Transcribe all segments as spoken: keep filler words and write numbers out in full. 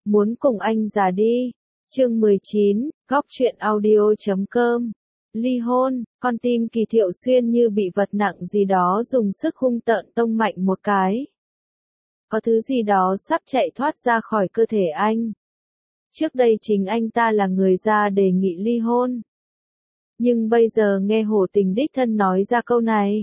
Muốn cùng anh già đi. Chương mười chín, góc truyện audio chấm com. Ly hôn, con tim Kỳ Thiệu Xuyên như bị vật nặng gì đó dùng sức hung tợn tông mạnh một cái. Có thứ gì đó sắp chạy thoát ra khỏi cơ thể anh. Trước đây chính anh ta là người ra đề nghị ly hôn. Nhưng bây giờ nghe Hồ Tình đích thân nói ra câu này.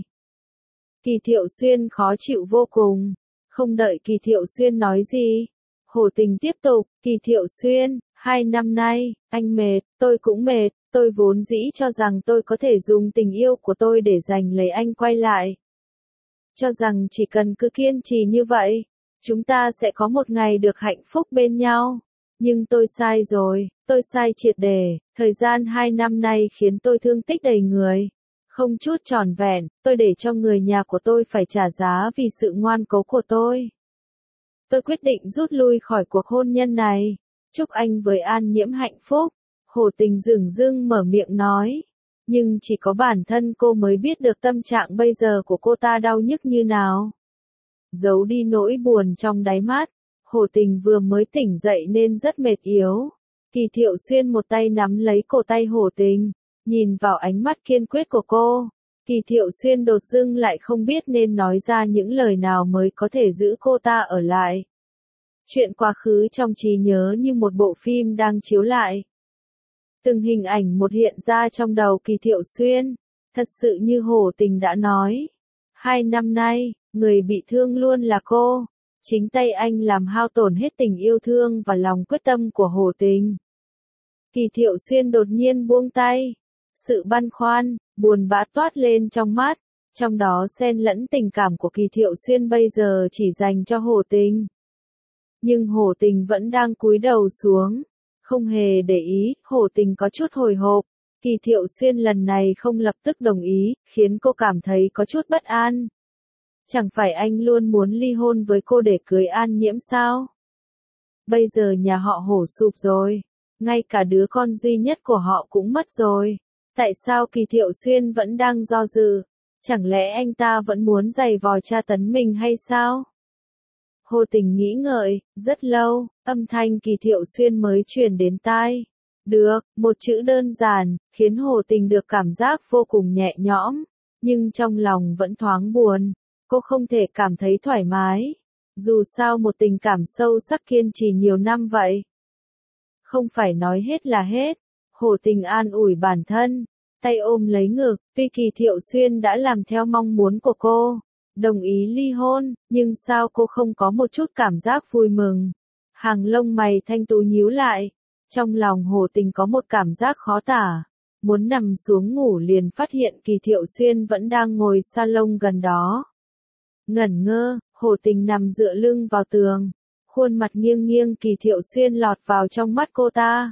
Kỳ Thiệu Xuyên khó chịu vô cùng. Không đợi Kỳ Thiệu Xuyên nói gì. Hồ Tình tiếp tục, Kỳ Thiệu Xuyên, hai năm nay, anh mệt, tôi cũng mệt, tôi vốn dĩ cho rằng tôi có thể dùng tình yêu của tôi để giành lấy anh quay lại. Cho rằng chỉ cần cứ kiên trì như vậy, chúng ta sẽ có một ngày được hạnh phúc bên nhau. Nhưng tôi sai rồi, tôi sai triệt để, thời gian hai năm nay khiến tôi thương tích đầy người. Không chút tròn vẹn, tôi để cho người nhà của tôi phải trả giá vì sự ngoan cố của tôi. Tôi quyết định rút lui khỏi cuộc hôn nhân này. Chúc anh với An Nhiễm hạnh phúc. Hồ Tình dửng dưng mở miệng nói. Nhưng chỉ có bản thân cô mới biết được tâm trạng bây giờ của cô ta đau nhức như nào. Giấu đi nỗi buồn trong đáy mắt. Hồ Tình vừa mới tỉnh dậy nên rất mệt yếu. Kỳ Thiệu Xuyên một tay nắm lấy cổ tay Hồ Tình. Nhìn vào ánh mắt kiên quyết của cô. Kỳ Thiệu Xuyên đột dưng lại không biết nên nói ra những lời nào mới có thể giữ cô ta ở lại. Chuyện quá khứ trong trí nhớ như một bộ phim đang chiếu lại. Từng hình ảnh một hiện ra trong đầu Kỳ Thiệu Xuyên. Thật sự như Hồ Tình đã nói. Hai năm nay, người bị thương luôn là cô. Chính tay anh làm hao tổn hết tình yêu thương và lòng quyết tâm của Hồ Tình. Kỳ Thiệu Xuyên đột nhiên buông tay. Sự băn khoăn, buồn bã toát lên trong mắt. Trong đó xen lẫn tình cảm của Kỳ Thiệu Xuyên bây giờ chỉ dành cho Hồ Tình. Nhưng Hồ Tình vẫn đang cúi đầu xuống. Không hề để ý, Hồ Tình có chút hồi hộp. Kỳ Thiệu Xuyên lần này không lập tức đồng ý, khiến cô cảm thấy có chút bất an. Chẳng phải anh luôn muốn ly hôn với cô để cưới An Nhiễm sao? Bây giờ nhà họ Hồ sụp rồi. Ngay cả đứa con duy nhất của họ cũng mất rồi. Tại sao Kỳ Thiệu Xuyên vẫn đang do dự? Chẳng lẽ anh ta vẫn muốn giày vò tra tấn mình hay sao? Hồ Tình nghĩ ngợi, rất lâu, âm thanh Kỳ Thiệu Xuyên mới truyền đến tai. Được, một chữ đơn giản, khiến Hồ Tình được cảm giác vô cùng nhẹ nhõm, nhưng trong lòng vẫn thoáng buồn. Cô không thể cảm thấy thoải mái. Dù sao một tình cảm sâu sắc kiên trì nhiều năm vậy. Không phải nói hết là hết. Hồ Tình an ủi bản thân, tay ôm lấy ngực, tuy Kỳ Thiệu Xuyên đã làm theo mong muốn của cô, đồng ý ly hôn, nhưng sao cô không có một chút cảm giác vui mừng. Hàng lông mày thanh tú nhíu lại, trong lòng Hồ Tình có một cảm giác khó tả, muốn nằm xuống ngủ liền phát hiện Kỳ Thiệu Xuyên vẫn đang ngồi salon gần đó. Ngẩn ngơ, Hồ Tình nằm dựa lưng vào tường, khuôn mặt nghiêng nghiêng Kỳ Thiệu Xuyên lọt vào trong mắt cô ta.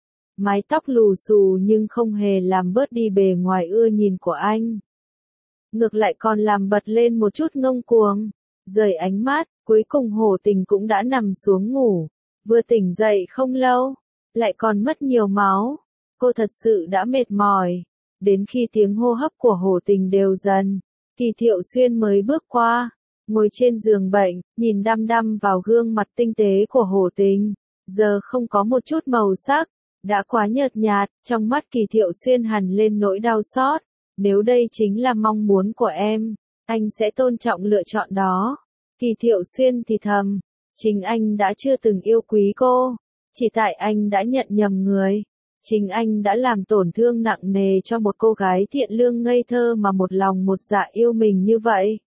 Mái tóc lù xù nhưng không hề làm bớt đi bề ngoài ưa nhìn của anh. Ngược lại còn làm bật lên một chút ngông cuồng. Rời ánh mắt, cuối cùng Hồ Tình cũng đã nằm xuống ngủ. Vừa tỉnh dậy không lâu, lại còn mất nhiều máu. Cô thật sự đã mệt mỏi. Đến khi tiếng hô hấp của Hồ Tình đều dần, Kỳ Thiệu Xuyên mới bước qua, ngồi trên giường bệnh, nhìn đăm đăm vào gương mặt tinh tế của Hồ Tình. Giờ không có một chút màu sắc. Đã quá nhợt nhạt, trong mắt Kỳ Thiệu Xuyên hằn lên nỗi đau xót. Nếu đây chính là mong muốn của em, anh sẽ tôn trọng lựa chọn đó. Kỳ Thiệu Xuyên thì thầm, chính anh đã chưa từng yêu quý cô, chỉ tại anh đã nhận nhầm người. Chính anh đã làm tổn thương nặng nề cho một cô gái thiện lương ngây thơ mà một lòng một dạ yêu mình như vậy.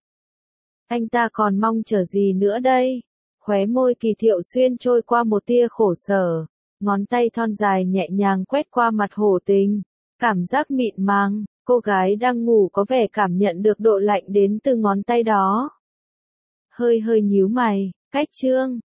Anh ta còn mong chờ gì nữa đây? Khóe môi Kỳ Thiệu Xuyên trôi qua một tia khổ sở. Ngón tay thon dài nhẹ nhàng quét qua mặt Hồ Tình. Cảm giác mịn màng, cô gái đang ngủ có vẻ cảm nhận được độ lạnh đến từ ngón tay đó. Hơi hơi nhíu mày, cách chương.